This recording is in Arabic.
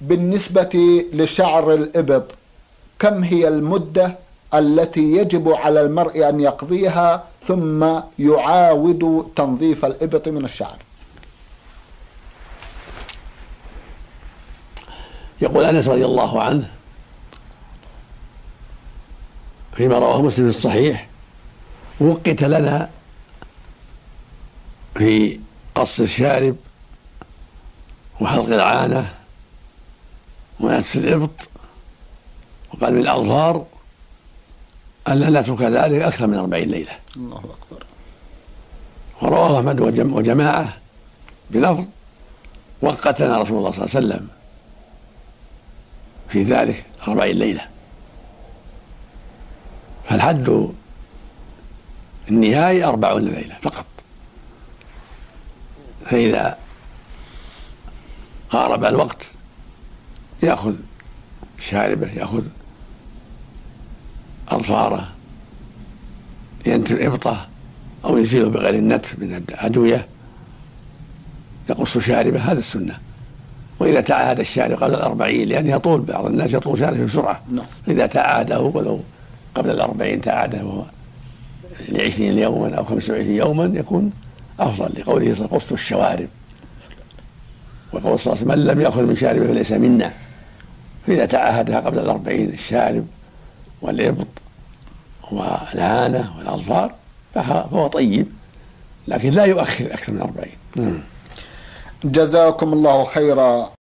بالنسبة لشعر الإبط كم هي المدة التي يجب على المرء أن يقضيها ثم يعاود تنظيف الإبط من الشعر؟ يقول أنس رضي الله عنه فيما رواه مسلم في الصحيح: وقت لنا في قص الشارب وحلق العانة ونتف الإبط وقلم الأظفار ألا نترك ذلك أكثر من 40 ليلة. الله أكبر. ورواه أحمد وجماعة بلفظ: وقتنا رسول الله صلى الله عليه وسلم في ذلك 40 ليلة. فالحد النهائي 40 ليلة فقط. فإذا قارب الوقت يأخذ شاربه، يأخذ أظفاره، ينتف إبطه أو يزيله بغير النتف من الأدوية، يقص شاربه، هذا السنة. وإذا تعاهد الشارب قبل 40، لأنه يطول، بعض الناس يطول شاربه بسرعة، إذا تعاهده ولو قبل 40 تعاهده ل20 يوما أو 25 يوما يكون أفضل، لقوله صلى الله عليه وسلم: قصت الشوارب. وقول صلى الله عليه وسلم: من لم يأخذ من شاربه فليس منا. فإذا تعاهدها قبل 40 الشارب والإبط والعانة والأظفار فهو طيب، لكن لا يؤخر أكثر من 40. جزاكم الله خيرا.